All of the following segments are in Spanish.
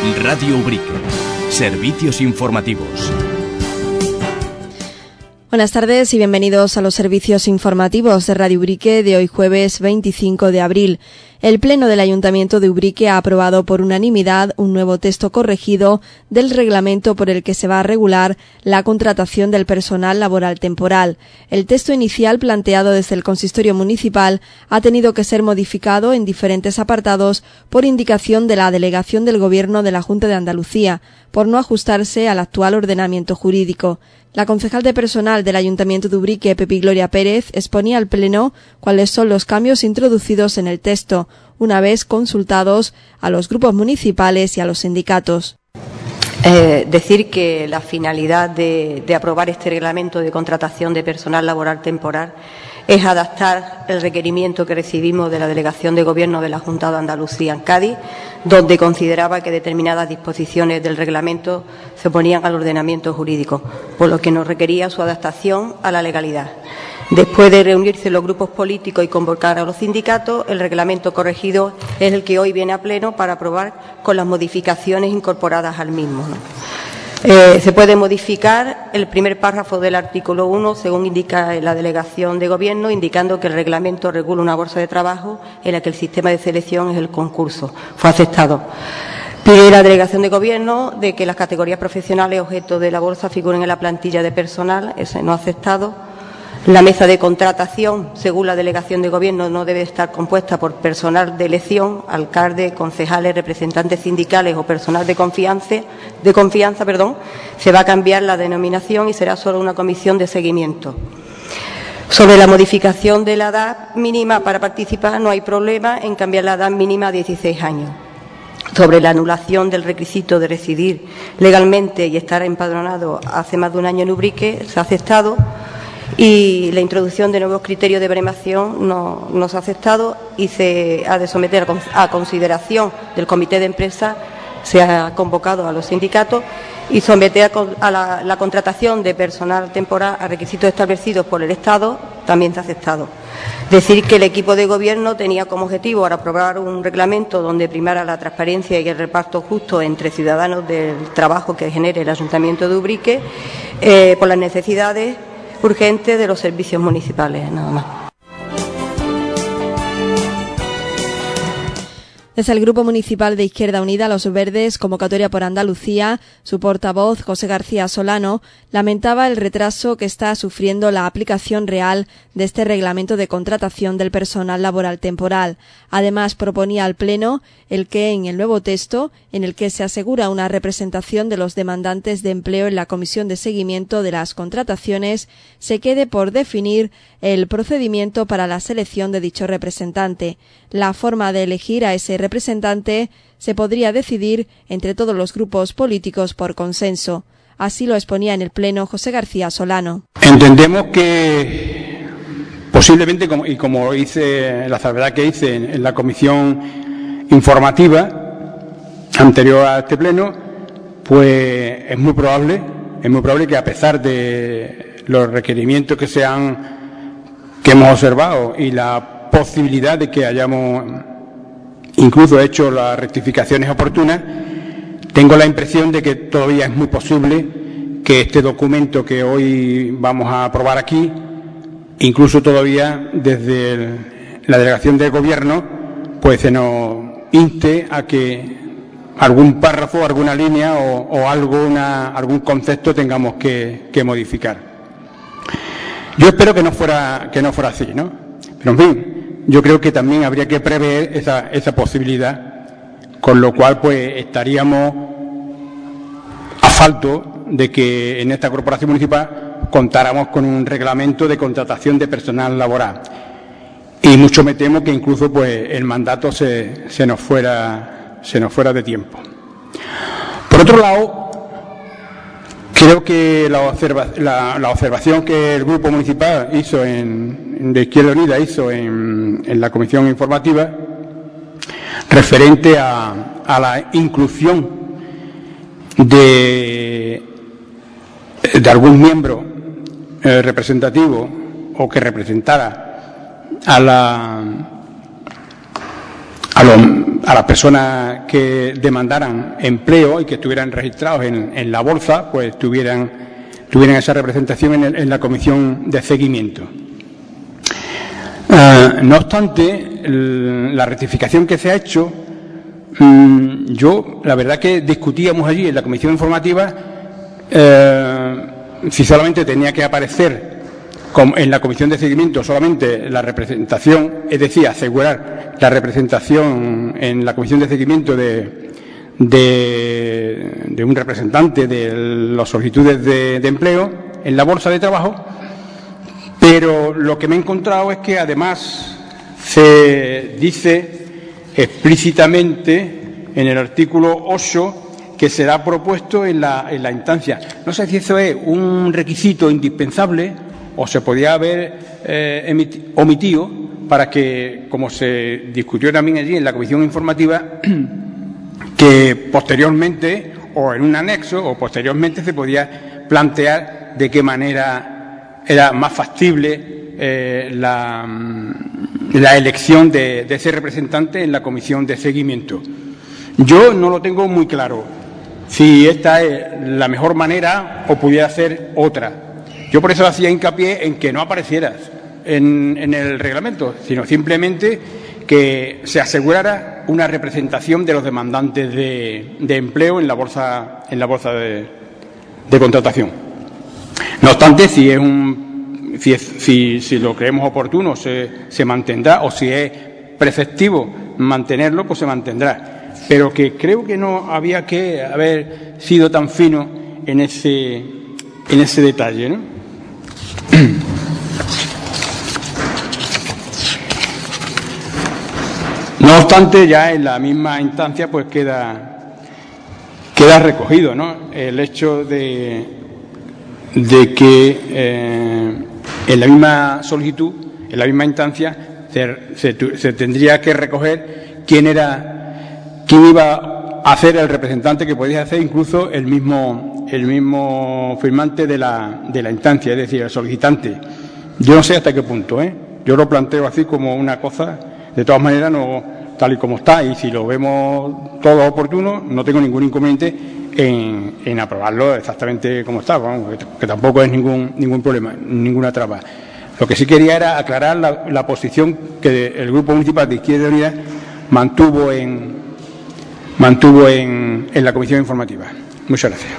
Radio Ubrique. Servicios informativos. Buenas tardes y bienvenidos a los servicios informativos de Radio Ubrique de hoy jueves 25 de abril. El Pleno del Ayuntamiento de Ubrique ha aprobado por unanimidad un nuevo texto corregido del reglamento por el que se va a regular la contratación del personal laboral temporal. El texto inicial planteado desde el Consistorio Municipal ha tenido que ser modificado en diferentes apartados por indicación de la Delegación del Gobierno de la Junta de Andalucía, por no ajustarse al actual ordenamiento jurídico. La concejal de personal del Ayuntamiento de Ubrique, Pepi Gloria Pérez, exponía al Pleno cuáles son los cambios introducidos en el texto, una vez consultados a los grupos municipales y a los sindicatos. Decir que la finalidad de aprobar este reglamento de contratación de personal laboral temporal es adaptar el requerimiento que recibimos de la Delegación de Gobierno de la Junta de Andalucía en Cádiz, donde consideraba que determinadas disposiciones del reglamento se oponían al ordenamiento jurídico, por lo que nos requería su adaptación a la legalidad. Después de reunirse los grupos políticos y convocar a los sindicatos, el reglamento corregido es el que hoy viene a pleno para aprobar con las modificaciones incorporadas al mismo, ¿no? Se puede modificar el primer párrafo del artículo 1, según indica la Delegación de Gobierno, indicando que el reglamento regula una bolsa de trabajo en la que el sistema de selección es el concurso. Fue aceptado. Pide la Delegación de Gobierno de que las categorías profesionales objeto de la bolsa figuren en la plantilla de personal. Ese no ha aceptado. La mesa de contratación, según la Delegación de Gobierno, no debe estar compuesta por personal de elección, alcaldes, concejales, representantes sindicales o personal de confianza, se va a cambiar la denominación y será solo una comisión de seguimiento. Sobre la modificación de la edad mínima para participar, no hay problema en cambiar la edad mínima a 16 años. Sobre la anulación del requisito de residir legalmente y estar empadronado hace más de un año en Ubrique, se ha aceptado. Y la introducción de nuevos criterios de baremación no se ha aceptado y se ha de someter a consideración del comité de empresa. Se ha convocado a los sindicatos y someter a la contratación de personal temporal a requisitos establecidos por el Estado también se ha aceptado. Decir que el equipo de gobierno tenía como objetivo ahora aprobar un reglamento donde primara la transparencia y el reparto justo entre ciudadanos del trabajo que genere el Ayuntamiento de Ubrique por las necesidades urgente de los servicios municipales, nada más. Desde el Grupo Municipal de Izquierda Unida, Los Verdes, Convocatoria por Andalucía, su portavoz, José García Solano, lamentaba el retraso que está sufriendo la aplicación real de este reglamento de contratación del personal laboral temporal. Además, proponía al Pleno el que en el nuevo texto, en el que se asegura una representación de los demandantes de empleo en la Comisión de Seguimiento de las Contrataciones, se quede por definir el procedimiento para la selección de dicho representante. La forma de elegir a ese representante se podría decidir entre todos los grupos políticos por consenso. Así lo exponía en el Pleno José García Solano. Entendemos que posiblemente, como hice la salvedad que hice en la comisión informativa anterior a este Pleno, pues es muy probable que a pesar de los requerimientos que hemos observado y la posibilidad de que hayamos incluso hecho las rectificaciones oportunas, tengo la impresión de que todavía es muy posible que este documento que hoy vamos a aprobar aquí, incluso todavía desde la Delegación de Gobierno, pues se nos inste a que algún párrafo, alguna línea o algún concepto tengamos que modificar. Yo espero que no fuera así, ¿no? Pero en fin, yo creo que también habría que prever esa posibilidad, con lo cual pues estaríamos a falto de que en esta corporación municipal contáramos con un reglamento de contratación de personal laboral. Y mucho me temo que incluso pues el mandato se nos fuera de tiempo. Por otro lado, creo que la observación que el Grupo Municipal hizo de Izquierda Unida hizo en la comisión informativa referente a la inclusión de algún miembro representativo o que representara a a las personas que demandaran empleo y que estuvieran registrados en la bolsa, pues tuvieran esa representación en la comisión de seguimiento. No obstante, la rectificación que se ha hecho, yo la verdad que discutíamos allí en la comisión informativa si solamente tenía que aparecer en la comisión de seguimiento solamente la representación, es decir, asegurar la representación en la comisión de seguimiento de un representante de las solicitudes de empleo en la bolsa de trabajo, pero lo que me he encontrado es que además se dice explícitamente en el artículo 8 que será propuesto en la instancia. No sé si eso es un requisito indispensable o se podía haber omitido para que, como se discutió también allí en la comisión informativa, que posteriormente o en un anexo o posteriormente se podía plantear de qué manera era más factible la elección de ese representante en la comisión de seguimiento. Yo no lo tengo muy claro si esta es la mejor manera o pudiera ser otra. Yo por eso hacía hincapié en que no aparecieras en el reglamento, sino simplemente que se asegurara una representación de los demandantes de empleo en la bolsa de contratación. No obstante, si lo creemos oportuno se mantendrá, o si es preceptivo mantenerlo, pues se mantendrá. Pero que creo que no había que haber sido tan fino en ese detalle, ¿no? No obstante, ya en la misma instancia pues queda recogido, ¿no?, el hecho de que en la misma solicitud, en la misma instancia, se tendría que recoger quién iba a ser el representante, que podía ser incluso el mismo firmante de la instancia, es decir, el solicitante. Yo no sé hasta qué punto, yo lo planteo así como una cosa, de todas maneras, no tal y como está, y si lo vemos todo oportuno, no tengo ningún inconveniente en aprobarlo exactamente como está, vamos, que tampoco es ningún problema, ninguna traba. Lo que sí quería era aclarar la posición que el Grupo Municipal de Izquierda Unida mantuvo en la comisión informativa. Muchas gracias.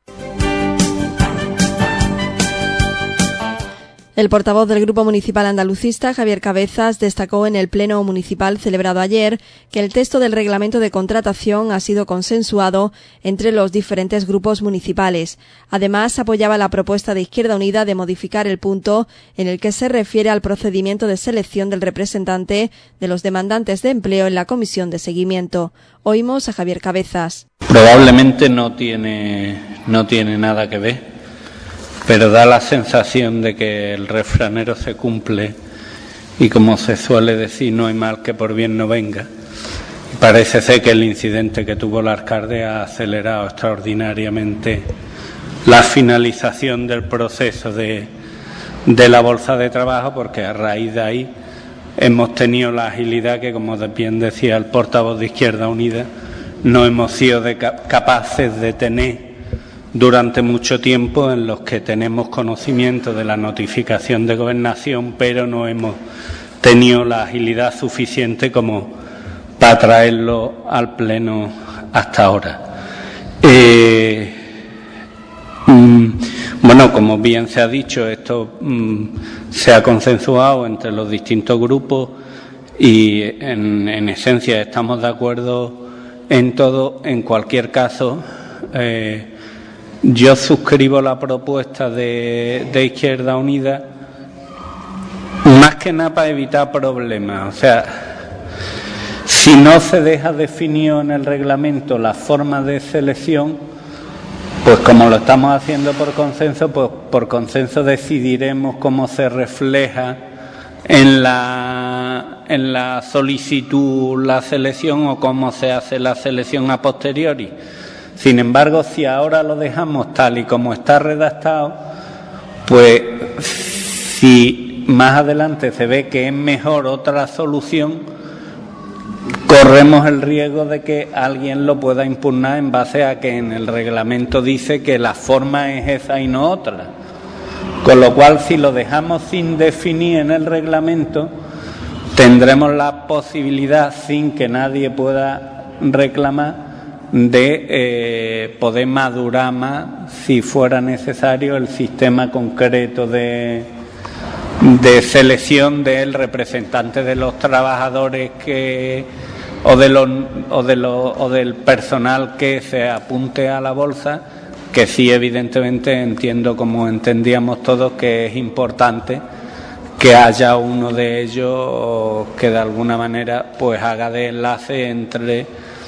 El portavoz del Grupo Municipal Andalucista, Javier Cabezas, destacó en el Pleno Municipal celebrado ayer que el texto del reglamento de contratación ha sido consensuado entre los diferentes grupos municipales. Además, apoyaba la propuesta de Izquierda Unida de modificar el punto en el que se refiere al procedimiento de selección del representante de los demandantes de empleo en la comisión de seguimiento. Oímos a Javier Cabezas. Probablemente no tiene nada que ver, pero da la sensación de que el refranero se cumple y, como se suele decir, no hay mal que por bien no venga. Parece ser que el incidente que tuvo el alcalde ha acelerado extraordinariamente la finalización del proceso de la bolsa de trabajo, porque a raíz de ahí hemos tenido la agilidad que, como bien decía el portavoz de Izquierda Unida, no hemos sido capaces de tener durante mucho tiempo, en los que tenemos conocimiento de la notificación de gobernación, pero no hemos tenido la agilidad suficiente como para traerlo al Pleno hasta ahora. Bueno, como bien se ha dicho, esto se ha consensuado entre los distintos grupos y en esencia estamos de acuerdo en todo. En cualquier caso, yo suscribo la propuesta de Izquierda Unida, más que nada para evitar problemas. O sea, si no se deja definido en el reglamento la forma de selección, pues como lo estamos haciendo por consenso, pues por consenso decidiremos cómo se refleja en la solicitud la selección o cómo se hace la selección a posteriori. Sin embargo, si ahora lo dejamos tal y como está redactado, pues si más adelante se ve que es mejor otra solución, corremos el riesgo de que alguien lo pueda impugnar en base a que en el reglamento dice que la forma es esa y no otra. Con lo cual, si lo dejamos sin definir en el reglamento, tendremos la posibilidad, sin que nadie pueda reclamar, de poder madurar más, si fuera necesario, el sistema concreto de selección del representante de los trabajadores o del personal que se apunte a la bolsa, que sí, evidentemente entiendo, como entendíamos todos, que es importante que haya uno de ellos que de alguna manera pues haga de enlace entre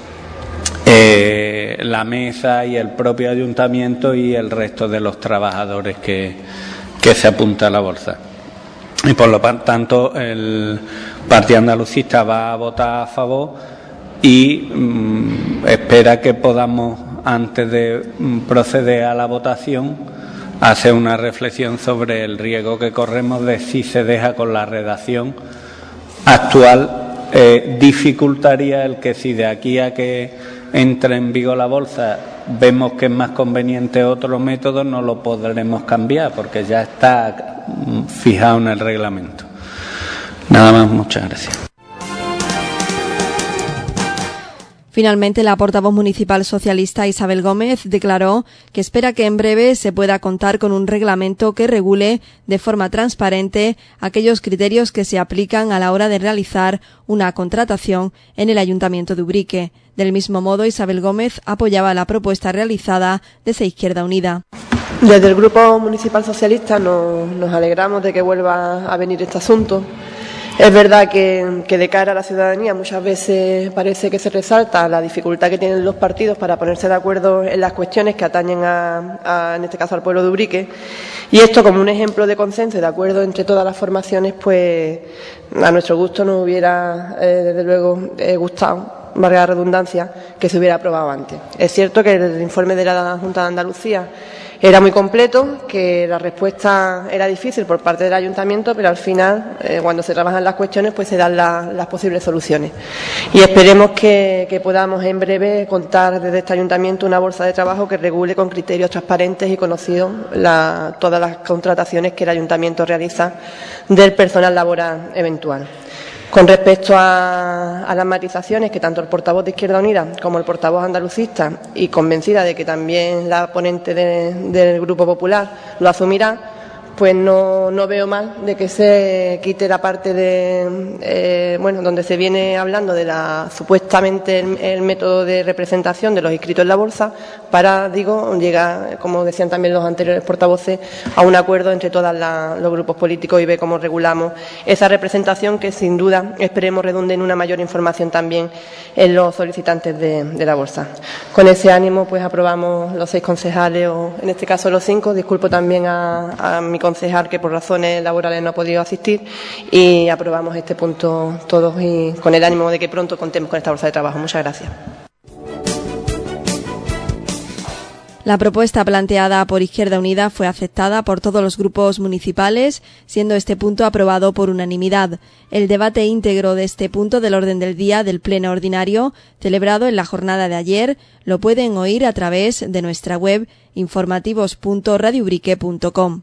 la mesa y el propio ayuntamiento y el resto de los trabajadores que se apunta a la bolsa. Y por lo tanto el Partido Andalucista va a votar a favor y espera que podamos, antes de proceder a la votación, hacer una reflexión sobre el riesgo que corremos de, si se deja con la redacción actual, dificultaría el que, si de aquí a que entre en vigor la bolsa vemos que es más conveniente otro método, no lo podremos cambiar porque ya está fijado en el reglamento. Nada más, muchas gracias. Finalmente, la portavoz municipal socialista Isabel Gómez declaró que espera que en breve se pueda contar con un reglamento que regule de forma transparente aquellos criterios que se aplican a la hora de realizar una contratación en el Ayuntamiento de Ubrique. Del mismo modo, Isabel Gómez apoyaba la propuesta realizada desde Izquierda Unida. Desde el Grupo Municipal Socialista nos alegramos de que vuelva a venir este asunto. Es verdad que de cara a la ciudadanía muchas veces parece que se resalta la dificultad que tienen los partidos para ponerse de acuerdo en las cuestiones que atañen en este caso al pueblo de Ubrique, y esto, como un ejemplo de consenso y de acuerdo entre todas las formaciones, pues a nuestro gusto nos hubiera desde luego gustado, valga la redundancia, que se hubiera aprobado antes. Es cierto que el informe de la Junta de Andalucía era muy completo, que la respuesta era difícil por parte del ayuntamiento, pero al final, cuando se trabajan las cuestiones, pues se dan las posibles soluciones. Y esperemos que podamos en breve contar desde este ayuntamiento una bolsa de trabajo que regule con criterios transparentes y conocidos todas las contrataciones que el ayuntamiento realiza del personal laboral eventual. Con respecto a las matizaciones que tanto el portavoz de Izquierda Unida como el portavoz andalucista, y convencida de que también la ponente del Grupo Popular lo asumirá, pues no veo mal de que se quite la parte donde se viene hablando de supuestamente el método de representación de los inscritos en la bolsa, para, llegar, como decían también los anteriores portavoces, a un acuerdo entre todos los grupos políticos y ver cómo regulamos esa representación, que sin duda esperemos redunde en una mayor información también en los solicitantes de la bolsa. Con ese ánimo, pues aprobamos los 6 concejales, o en este caso los 5, disculpo también a mi concejal que por razones laborales no ha podido asistir, y aprobamos este punto todos, y con el ánimo de que pronto contemos con esta bolsa de trabajo. Muchas gracias. La propuesta planteada por Izquierda Unida fue aceptada por todos los grupos municipales, siendo este punto aprobado por unanimidad. El debate íntegro de este punto del orden del día del Pleno Ordinario, celebrado en la jornada de ayer, lo pueden oír a través de nuestra web informativos.radioubrique.com.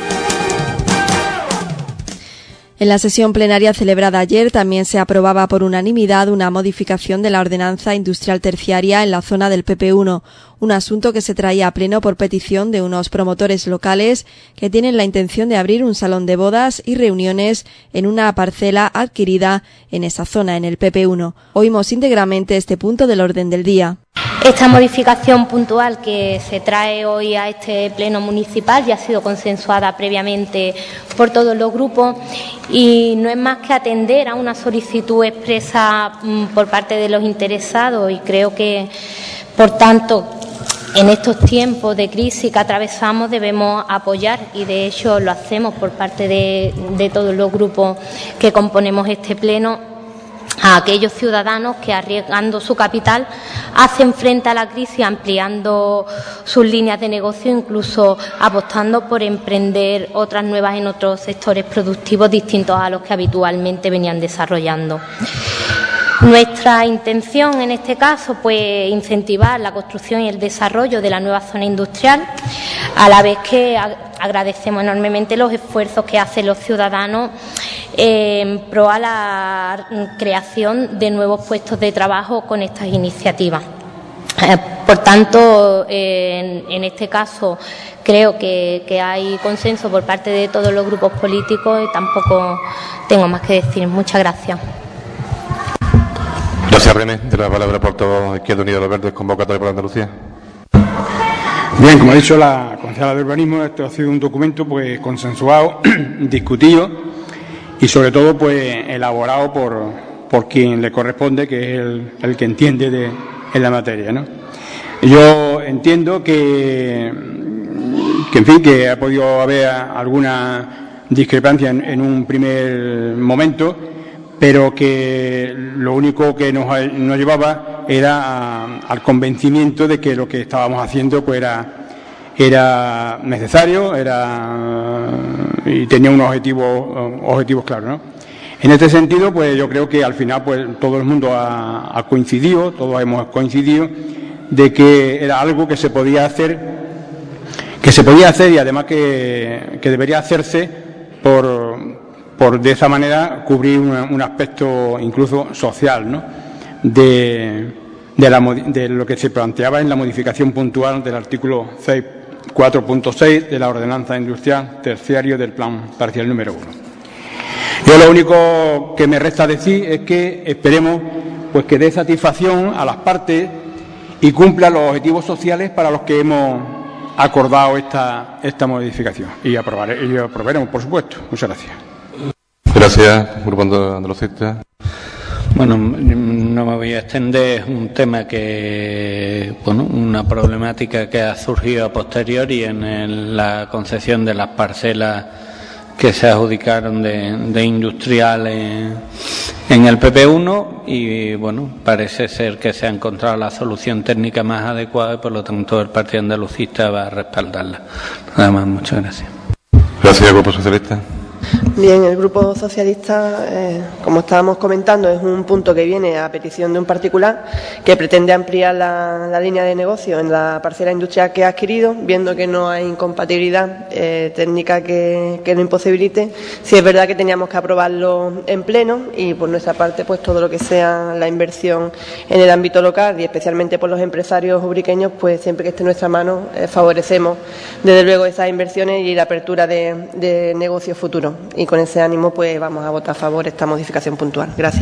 En la sesión plenaria celebrada ayer también se aprobaba por unanimidad una modificación de la ordenanza industrial terciaria en la zona del PP1, un asunto que se traía a pleno por petición de unos promotores locales que tienen la intención de abrir un salón de bodas y reuniones en una parcela adquirida en esa zona, en el PP1. Oímos íntegramente este punto del orden del día. Esta modificación puntual que se trae hoy a este pleno municipal ya ha sido consensuada previamente por todos los grupos y no es más que atender a una solicitud expresa por parte de los interesados, y creo que, por tanto, en estos tiempos de crisis que atravesamos debemos apoyar, y de hecho lo hacemos por parte de todos los grupos que componemos este pleno, a aquellos ciudadanos que, arriesgando su capital, hacen frente a la crisis ampliando sus líneas de negocio, incluso apostando por emprender otras nuevas en otros sectores productivos distintos a los que habitualmente venían desarrollando. Nuestra intención en este caso, pues, incentivar la construcción y el desarrollo de la nueva zona industrial, a la vez que agradecemos enormemente los esfuerzos que hacen los ciudadanos en pro a la creación de nuevos puestos de trabajo con estas iniciativas. Por tanto, en este caso creo que hay consenso por parte de todos los grupos políticos y tampoco tengo más que decir. Muchas gracias. Gracias, René. De la palabra portavoz Izquierda Unida de los Verdes, convocatoria por Andalucía. Bien, como ha dicho la concejala de Urbanismo, esto ha sido un documento pues consensuado, discutido y sobre todo pues elaborado por quien le corresponde, que es el que entiende en la materia, ¿no? Yo entiendo que en fin, que ha podido haber alguna discrepancia en un primer momento, pero que lo único que nos llevaba era al convencimiento de que lo que estábamos haciendo pues era necesario, y tenía unos objetivos claros, ¿no? En este sentido, pues yo creo que al final pues todo el mundo ha coincidido, todos hemos coincidido de que era algo que se podía hacer y además que debería hacerse por de esa manera cubrir un aspecto incluso social, ¿no? de lo que se planteaba en la modificación puntual del artículo 4.6 de la Ordenanza Industrial Terciario del Plan Parcial número 1. Yo lo único que me resta decir es que esperemos pues que dé satisfacción a las partes y cumpla los objetivos sociales para los que hemos acordado esta modificación. Y aprobaremos, por supuesto. Muchas gracias. Gracias, Grupo Andalucista. Bueno, no me voy a extender. Es un tema una problemática que ha surgido a posteriori en la concesión de las parcelas que se adjudicaron de industriales en el PP1 y, bueno, parece ser que se ha encontrado la solución técnica más adecuada y, por lo tanto, el Partido Andalucista va a respaldarla. Nada más, muchas gracias. Gracias, Grupo Socialista. Bien, el Grupo Socialista, como estábamos comentando, es un punto que viene a petición de un particular que pretende ampliar la línea de negocio en la parcela industrial que ha adquirido, viendo que no hay incompatibilidad técnica que lo imposibilite. Sí es verdad que teníamos que aprobarlo en pleno y, por nuestra parte, pues todo lo que sea la inversión en el ámbito local y especialmente por los empresarios ubriqueños, pues siempre que esté en nuestra mano favorecemos desde luego esas inversiones y la apertura de negocios futuros. Y con ese ánimo pues vamos a votar a favor esta modificación puntual. Gracias.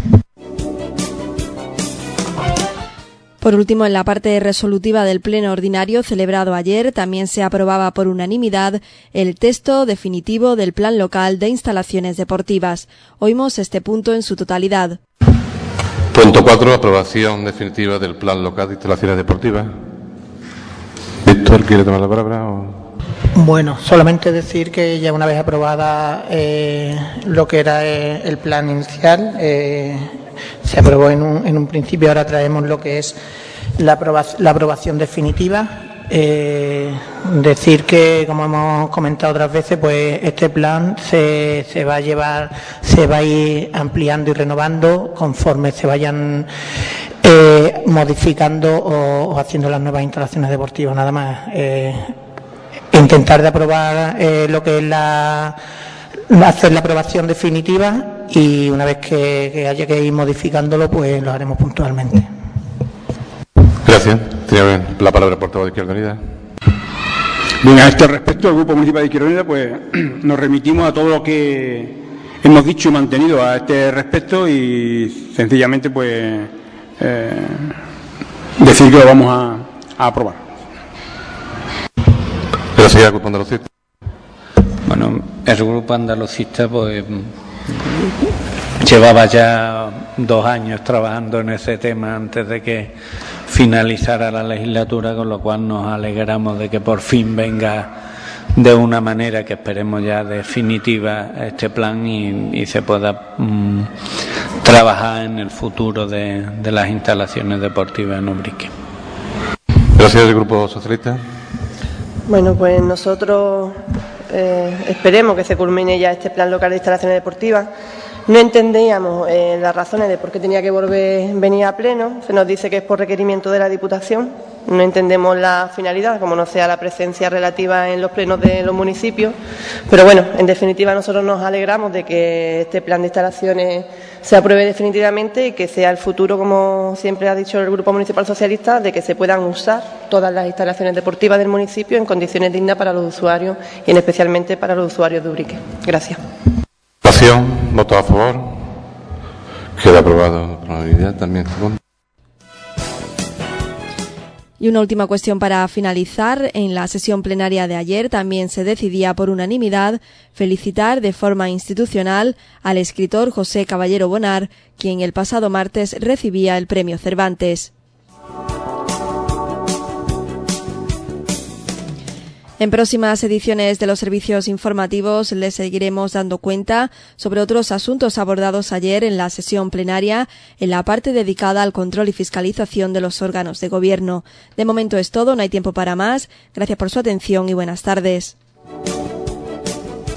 Por último, en la parte resolutiva del Pleno Ordinario celebrado ayer, también se aprobaba por unanimidad el texto definitivo del Plan Local de Instalaciones Deportivas. Oímos este punto en su totalidad. Punto 4. Aprobación definitiva del Plan Local de Instalaciones Deportivas. Víctor, ¿quiere tomar la palabra? Bueno, solamente decir que ya una vez aprobada lo que era el plan inicial, se aprobó en un principio, ahora traemos lo que es la aprobación definitiva. Decir que, como hemos comentado otras veces, pues este plan se va a ir ampliando y renovando conforme se vayan modificando o haciendo las nuevas instalaciones deportivas. Nada más. Intentar de aprobar lo que es hacer la aprobación definitiva y una vez que haya que ir modificándolo, pues lo haremos puntualmente. Gracias. Tiene la palabra el portavoz de Izquierda Unida. Bien, a este respecto, el Grupo Municipal de Izquierda Unida pues nos remitimos a todo lo que hemos dicho y mantenido a este respecto y sencillamente pues decir que lo vamos a aprobar. Gracias, Grupo Andalucista. Bueno, el Grupo Andalucista pues llevaba ya 2 años trabajando en ese tema antes de que finalizara la legislatura, con lo cual nos alegramos de que por fin venga de una manera que esperemos ya definitiva este plan y se pueda trabajar en el futuro de las instalaciones deportivas en Ubrique. Gracias, el Grupo Socialista. Bueno, pues nosotros esperemos que se culmine ya este plan local de instalaciones deportivas. No entendíamos las razones de por qué tenía que venir a pleno. Se nos dice que es por requerimiento de la Diputación. No entendemos la finalidad, como no sea la presencia relativa en los plenos de los municipios. Pero bueno, en definitiva nosotros nos alegramos de que este plan de instalaciones se apruebe definitivamente y que sea el futuro, como siempre ha dicho el Grupo Municipal Socialista, de que se puedan usar todas las instalaciones deportivas del municipio en condiciones dignas para los usuarios y en especialmente para los usuarios de Ubrique. Gracias. Voto a favor. Queda aprobado por unanimidad también. Y una última cuestión para finalizar. En la sesión plenaria de ayer también se decidía por unanimidad felicitar de forma institucional al escritor José Caballero Bonar, quien el pasado martes recibía el Premio Cervantes. En próximas ediciones de los servicios informativos les seguiremos dando cuenta sobre otros asuntos abordados ayer en la sesión plenaria en la parte dedicada al control y fiscalización de los órganos de gobierno. De momento es todo, no hay tiempo para más. Gracias por su atención y buenas tardes.